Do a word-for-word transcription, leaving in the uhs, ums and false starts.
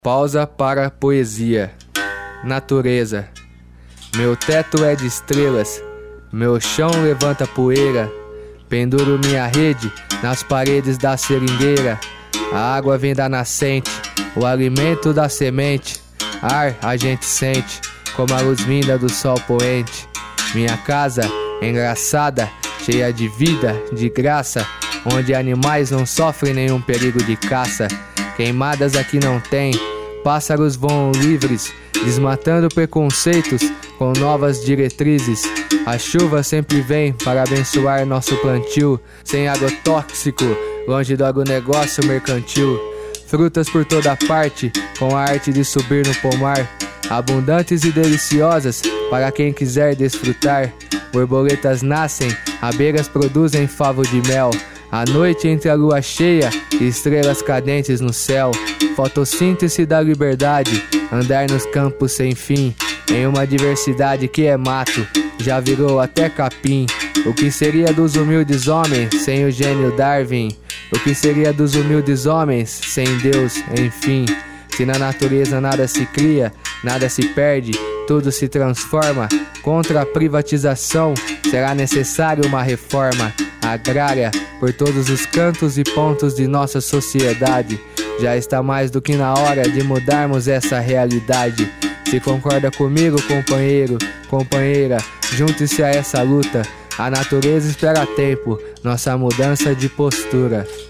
Pausa para a poesia. Natureza. Meu teto é de estrelas, meu chão levanta poeira. Penduro minha rede nas paredes da seringueira. A água vem da nascente, o alimento da semente. Ar a gente sente, como a luz vinda do sol poente. Minha casa é engraçada, cheia de vida, de graça, onde animais não sofrem nenhum perigo de caça. Queimadas aqui não tem, pássaros voam livres, desmatando preconceitos com novas diretrizes. A chuva sempre vem para abençoar nosso plantio, sem agrotóxico, longe do agronegócio mercantil. Frutas por toda parte, com a arte de subir no pomar, abundantes e deliciosas para quem quiser desfrutar. Borboletas nascem, abelhas produzem favo de mel. À noite entre a lua cheia e estrelas cadentes no céu. Fotossíntese da liberdade, andar nos campos sem fim, em uma diversidade que é mato, já virou até capim. O que seria dos humildes homens sem o gênio Darwin? O que seria dos humildes homens sem Deus, enfim? Se na natureza nada se cria, nada se perde, tudo se transforma. Contra a privatização, será necessária uma reforma agrária por todos os cantos e pontos de nossa sociedade. Já está mais do que na hora de mudarmos essa realidade. Se concorda comigo, companheiro, companheira, junte-se a essa luta. A natureza espera tempo, nossa mudança de postura.